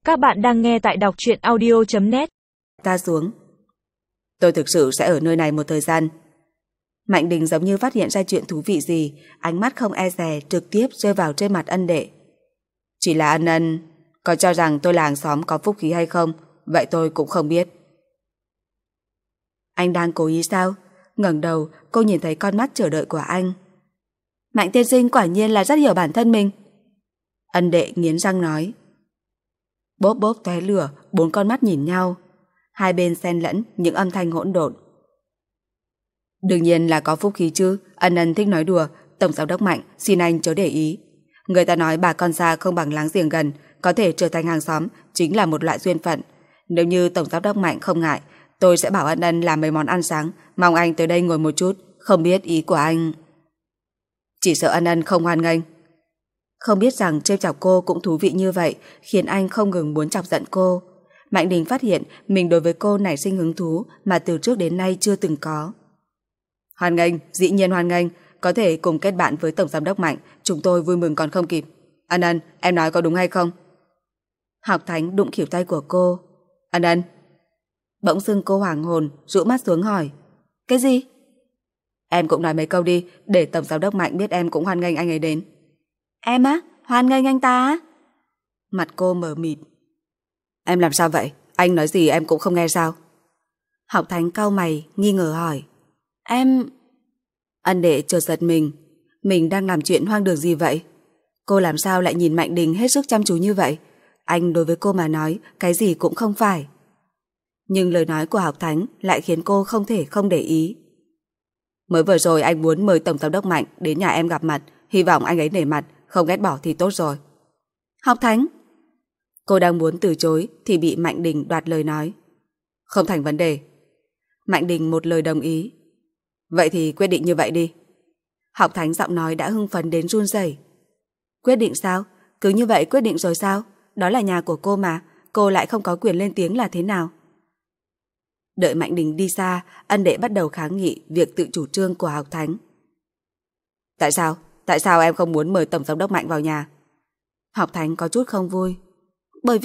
Các bạn đang nghe tại đọc truyện audio.net. Ta xuống. Tôi thực sự sẽ ở nơi này một thời gian. Mạnh Đình giống như phát hiện ra chuyện thú vị gì, ánh mắt không e dè trực tiếp rơi vào trên mặt ân đệ. Chỉ là ân có cho rằng tôi là hàng xóm có phúc khí hay không, vậy tôi cũng không biết. Anh đang cố ý sao? Ngẩng đầu, cô nhìn thấy con mắt chờ đợi của anh. Mạnh tiên sinh quả nhiên là rất hiểu bản thân mình. Ân đệ nghiến răng nói. Bốp bốp tóe lửa, bốn con mắt nhìn nhau. Hai bên xen lẫn những âm thanh hỗn độn. Đương nhiên là có phúc khí chứ. Ân thích nói đùa. Tổng giám đốc Mạnh, xin anh chớ để ý. Người ta nói bà con xa không bằng láng giềng gần, có thể trở thành hàng xóm chính là một loại duyên phận. Nếu như tổng giám đốc Mạnh không ngại, tôi sẽ bảo Ân làm mấy món ăn sáng, mong anh tới đây ngồi một chút. Không biết ý của anh. Chỉ sợ Ân không hoan nghênh. Không biết rằng trêu chọc cô cũng thú vị như vậy, khiến anh không ngừng muốn chọc giận cô. Mạnh Đình phát hiện mình đối với cô nảy sinh hứng thú mà từ trước đến nay chưa từng có. Hoan nghênh, dĩ nhiên hoan nghênh, có thể cùng kết bạn với tổng giám đốc Mạnh, chúng tôi vui mừng còn không kịp. Ân, em nói có đúng hay không? Học Thánh đụng khỉu tay của cô. Ân. Bỗng dưng cô hoảng hồn, rũ mắt xuống hỏi. Cái gì? Em cũng nói mấy câu đi, để tổng giám đốc Mạnh biết em cũng hoan nghênh anh ấy đến. Em á? Hoan nghênh anh ta á? Mặt cô mờ mịt. Em làm sao vậy? Anh nói gì em cũng không nghe sao? Học Thánh cau mày, nghi ngờ hỏi. Em... Ân đệ chợt giật mình đang làm chuyện hoang đường gì vậy? Cô làm sao lại nhìn Mạnh Đình hết sức chăm chú như vậy? Anh đối với cô mà nói cái gì cũng không phải. Nhưng lời nói của Học Thánh lại khiến cô không thể không để ý. Mới vừa rồi anh muốn mời tổng giám đốc Mạnh đến nhà em gặp mặt, hy vọng anh ấy nể mặt, không ghét bỏ thì tốt rồi. Học Thánh. Cô đang muốn từ chối thì bị Mạnh Đình đoạt lời nói. Không thành vấn đề. Mạnh Đình một lời đồng ý. Vậy thì quyết định như vậy đi. Học Thánh giọng nói đã hưng phấn đến run rẩy. Quyết định sao? Cứ như vậy quyết định rồi sao? Đó là nhà của cô mà, cô lại không có quyền lên tiếng là thế nào? Đợi Mạnh Đình đi xa, ân đệ bắt đầu kháng nghị việc tự chủ trương của Học Thánh. Tại sao? Tại sao em không muốn mời tổng giám đốc Mạnh vào nhà? Học Thánh có chút không vui. Bởi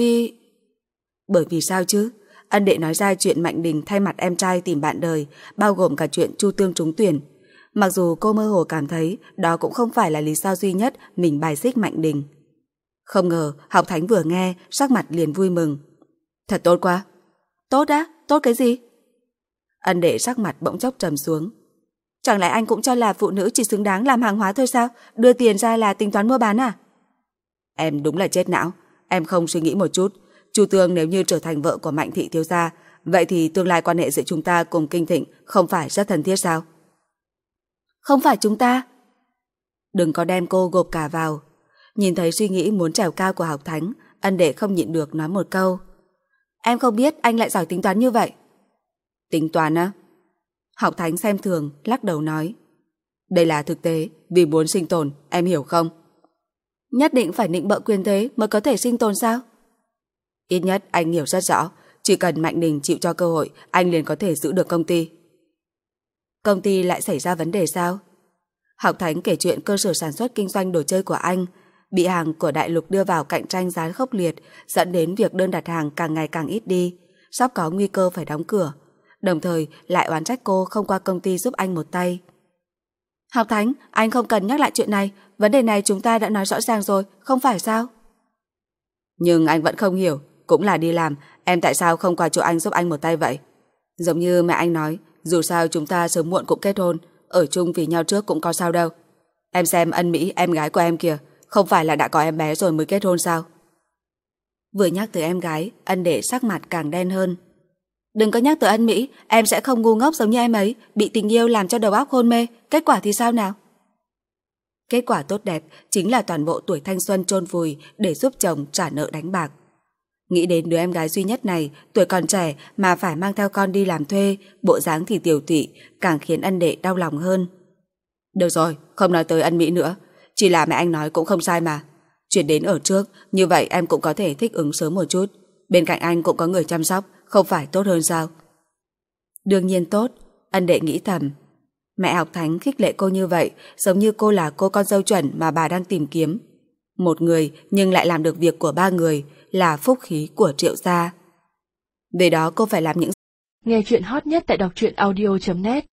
vì sao chứ? Ân đệ nói ra chuyện Mạnh Đình thay mặt em trai tìm bạn đời, bao gồm cả chuyện Chu Tương trúng tuyển. Mặc dù cô mơ hồ cảm thấy đó cũng không phải là lý do duy nhất mình bài xích Mạnh Đình. Không ngờ Học Thánh vừa nghe, sắc mặt liền vui mừng. Thật tốt quá. Tốt á? Tốt cái gì? Ân đệ sắc mặt bỗng chốc trầm xuống. Chẳng lẽ anh cũng cho là phụ nữ chỉ xứng đáng làm hàng hóa thôi sao? Đưa tiền ra là tính toán mua bán à? Em đúng là chết não. Em không suy nghĩ một chút. Chu Tương nếu như trở thành vợ của Mạnh thị thiếu gia, vậy thì tương lai quan hệ giữa chúng ta cùng Kinh Thịnh không phải rất thân thiết sao? Không phải chúng ta. Đừng có đem cô gộp cả vào. Nhìn thấy suy nghĩ muốn trèo cao của Học Thánh, ân đệ không nhịn được nói một câu. Em không biết anh lại giỏi tính toán như vậy. Tính toán á? Học Thánh xem thường, lắc đầu nói. Đây là thực tế, vì muốn sinh tồn, em hiểu không? Nhất định phải nịnh bợ quyền thế mới có thể sinh tồn sao? Ít nhất anh hiểu rất rõ, chỉ cần Mạnh Đình chịu cho cơ hội, anh liền có thể giữ được công ty. Công ty lại xảy ra vấn đề sao? Học Thánh kể chuyện cơ sở sản xuất kinh doanh đồ chơi của anh bị hàng của đại lục đưa vào cạnh tranh giá khốc liệt, dẫn đến việc đơn đặt hàng càng ngày càng ít đi, sắp có nguy cơ phải đóng cửa. Đồng thời lại oán trách cô không qua công ty giúp anh một tay. Học Thánh, anh không cần nhắc lại chuyện này, vấn đề này chúng ta đã nói rõ ràng rồi, không phải sao? Nhưng anh vẫn không hiểu, cũng là đi làm, em tại sao không qua chỗ anh giúp anh một tay vậy? Giống như mẹ anh nói, dù sao chúng ta sớm muộn cũng kết hôn, ở chung vì nhau trước cũng có sao đâu. Em xem Ân Mỹ, em gái của em kìa, không phải là đã có em bé rồi mới kết hôn sao? Vừa nhắc tới em gái, ân đệ sắc mặt càng đen hơn. Đừng có nhắc tới Ân Mỹ, em sẽ không ngu ngốc giống như em ấy, bị tình yêu làm cho đầu óc hôn mê, kết quả thì sao nào? Kết quả tốt đẹp chính là toàn bộ tuổi thanh xuân chôn vùi để giúp chồng trả nợ đánh bạc. Nghĩ đến đứa em gái duy nhất này, tuổi còn trẻ mà phải mang theo con đi làm thuê, bộ dáng thì tiểu tụy, càng khiến ân đệ đau lòng hơn. Được rồi, không nói tới Ân Mỹ nữa, chỉ là mẹ anh nói cũng không sai mà. Chuyển đến ở trước, như vậy em cũng có thể thích ứng sớm một chút. Bên cạnh anh cũng có người chăm sóc, không phải tốt hơn sao? Đương nhiên tốt, ân đệ nghĩ thầm. Mẹ Học Thánh khích lệ cô như vậy, giống như cô là cô con dâu chuẩn mà bà đang tìm kiếm. Một người nhưng lại làm được việc của 3 người là phúc khí của Triệu gia. Vì đó cô phải làm những... Nghe chuyện hot nhất tại đọc truyện audio.net